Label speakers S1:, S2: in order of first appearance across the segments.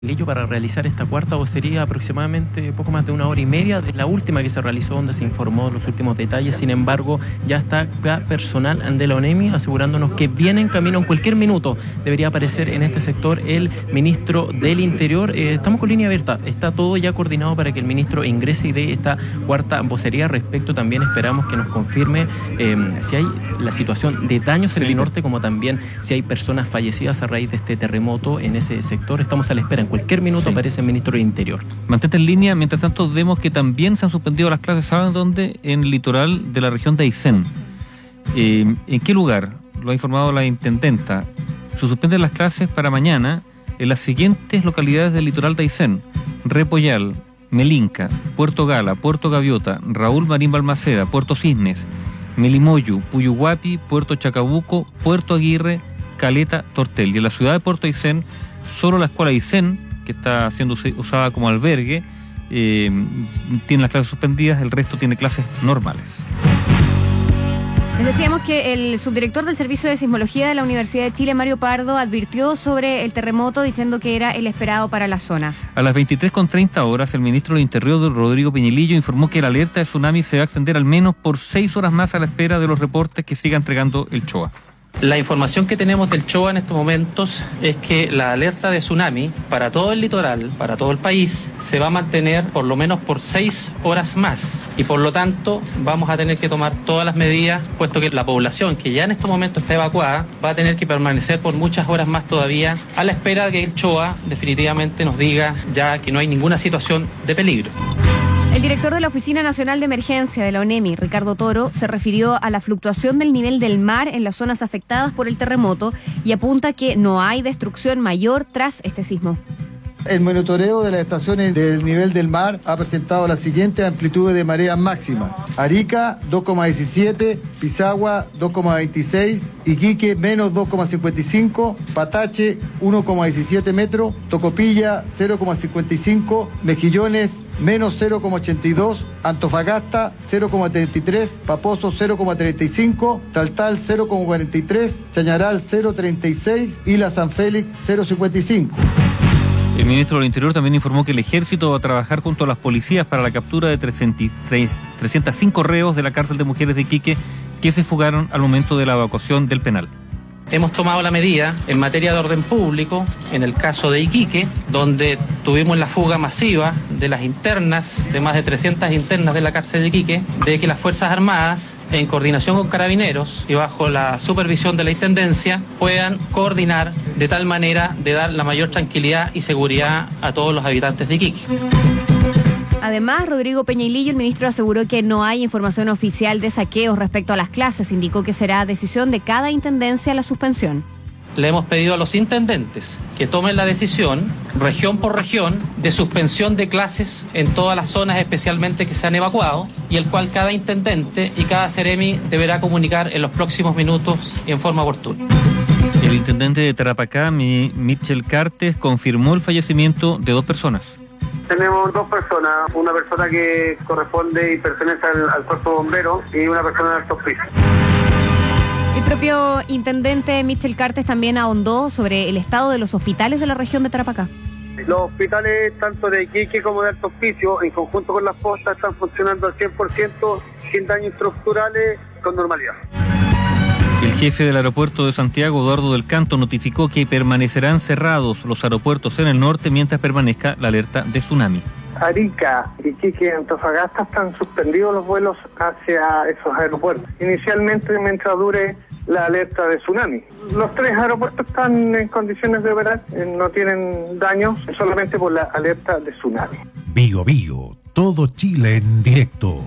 S1: Para realizar esta cuarta vocería, aproximadamente poco más de 1 hora y media de la última que se realizó, donde se informó los últimos detalles. Sin embargo, ya está personal de la ONEMI asegurándonos que viene en camino. En cualquier minuto debería aparecer en este sector el ministro del Interior. Estamos con línea abierta, está todo ya coordinado para que el ministro ingrese y dé esta cuarta vocería. Respecto, también esperamos que nos confirme si hay la situación de daños en el norte, como también si hay personas fallecidas a raíz de este terremoto en ese sector. Estamos a la espera. En cualquier minuto aparece el ministro del Interior.
S2: Mantente en línea. Mientras tanto, vemos que también se han suspendido las clases. ¿Saben dónde? En el litoral de la región de Aysén. ¿En qué lugar? Lo ha informado la intendenta. Se suspenden las clases para mañana en las siguientes localidades del litoral de Aysén: Repollal, Melinca, Puerto Gala, Puerto Gaviota, Raúl Marín Balmaceda, Puerto Cisnes, Melimoyu, Puyuhuapi, Puerto Chacabuco, Puerto Aguirre, Caleta, Tortel. Y en la ciudad de Puerto Aysén, solo la escuela Aysén, que está siendo usada como albergue, tiene las clases suspendidas. El resto tiene clases normales.
S3: Les decíamos que el subdirector del Servicio de Sismología de la Universidad de Chile, Mario Pardo, advirtió sobre el terremoto diciendo que era el esperado para la zona.
S2: A las 23:30 el ministro del Interior, Rodrigo Peñilillo, informó que la alerta de tsunami se va a extender al menos por 6 horas más a la espera de los reportes que siga entregando el CHOA.
S4: La información que tenemos del CHOA en estos momentos es que la alerta de tsunami para todo el litoral, para todo el país, se va a mantener por lo menos por 6 horas más. Y por lo tanto vamos a tener que tomar todas las medidas, puesto que la población que ya en estos momentos está evacuada va a tener que permanecer por muchas horas más todavía a la espera de que el CHOA definitivamente nos diga ya que no hay ninguna situación de peligro.
S3: El director de la Oficina Nacional de Emergencia de la ONEMI, Ricardo Toro, se refirió a la fluctuación del nivel del mar en las zonas afectadas por el terremoto y apunta que no hay destrucción mayor tras este sismo.
S5: El monitoreo de las estaciones del nivel del mar ha presentado las siguientes amplitudes de marea máxima: Arica 2,17, Pisagua 2,26, Iquique menos 2,55, Patache 1,17 metros, Tocopilla 0,55, Mejillones menos 0,82, Antofagasta 0,33, Paposo 0,35, Taltal 0,43, Chañaral 0,36 y la San Félix 0,55.
S2: El ministro del Interior también informó que el ejército va a trabajar junto a las policías para la captura de 305 reos de la cárcel de mujeres de Iquique que se fugaron al momento de la evacuación del penal.
S4: Hemos tomado la medida en materia de orden público, en el caso de Iquique, donde tuvimos la fuga masiva de las internas, de más de 300 internas de la cárcel de Iquique, de que las Fuerzas Armadas, en coordinación con Carabineros y bajo la supervisión de la Intendencia, puedan coordinar de tal manera de dar la mayor tranquilidad y seguridad a todos los habitantes de Iquique.
S3: Además, Rodrigo Peñilillo, el ministro, aseguró que no hay información oficial de saqueos respecto a las clases. Indicó que será decisión de cada intendencia la suspensión.
S4: Le hemos pedido a los intendentes que tomen la decisión, región por región, de suspensión de clases en todas las zonas especialmente que se han evacuado, y el cual cada intendente y cada seremi deberá comunicar en los próximos minutos en forma oportuna.
S2: El intendente de Tarapacá, Mitchell Cartes, confirmó el fallecimiento de 2 personas.
S6: Tenemos 2 personas, una persona que corresponde y pertenece al cuerpo bombero y una persona de alto oficio.
S3: El propio intendente Mitchell Cartes también ahondó sobre el estado de los hospitales de la región de Tarapacá.
S6: Los hospitales, tanto de Iquique como de alto oficio, en conjunto con las postas, están funcionando al 100%, sin daños estructurales, con normalidad.
S2: El jefe del aeropuerto de Santiago, Eduardo del Canto, notificó que permanecerán cerrados los aeropuertos en el norte mientras permanezca la alerta de tsunami.
S6: Arica, Iquique y Antofagasta están suspendidos los vuelos hacia esos aeropuertos, inicialmente mientras dure la alerta de tsunami. Los 3 aeropuertos están en condiciones de operar, no tienen daños, solamente por la alerta de tsunami.
S7: Bío Bío, todo Chile en directo.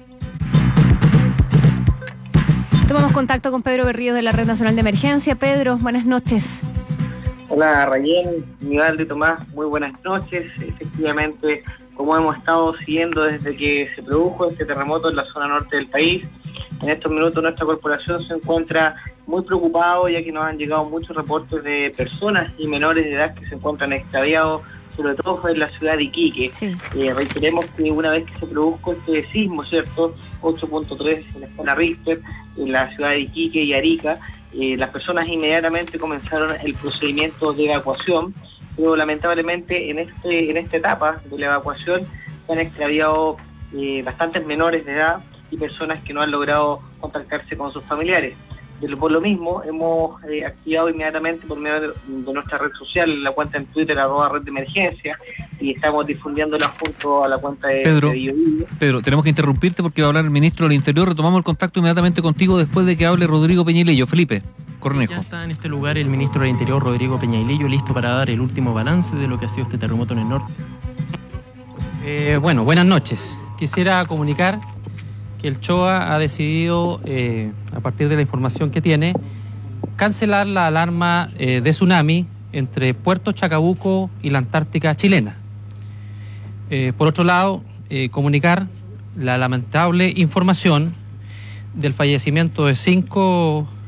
S3: Tomamos contacto con Pedro Berríos de la Red Nacional de Emergencia. Pedro, buenas noches.
S8: Hola Rayén, Nivaldo y Tomás, muy buenas noches. Efectivamente, como hemos estado siguiendo desde que se produjo este terremoto en la zona norte del país, en estos minutos nuestra corporación se encuentra muy preocupado, ya que nos han llegado muchos reportes de personas y menores de edad que se encuentran extraviados, sobre todo en la ciudad de Iquique. Sí. Reiteremos que una vez que se produjo este sismo, ¿cierto?, 8.3 en la escala Richter, en la ciudad de Iquique y Arica, las personas inmediatamente comenzaron el procedimiento de evacuación, pero lamentablemente en esta etapa de la evacuación se han extraviado bastantes menores de edad y personas que no han logrado contactarse con sus familiares. Por lo mismo, hemos activado inmediatamente por medio de nuestra red social, la cuenta en Twitter, @red de emergencia, y estamos difundiéndola junto a la cuenta de BioBio.
S2: Pedro, tenemos que interrumpirte porque va a hablar el ministro del Interior. Retomamos el contacto inmediatamente contigo después de que hable Rodrigo Peñailillo. Felipe Cornejo.
S1: Ya está en este lugar el ministro del Interior, Rodrigo Peñailillo, listo para dar el último balance de lo que ha sido este terremoto en el norte.
S4: Bueno, buenas noches. Quisiera comunicar que el CHOA ha decidido, a partir de la información que tiene, cancelar la alarma de tsunami entre Puerto Chacabuco y la Antártica chilena. Por otro lado, comunicar la lamentable información del fallecimiento de 5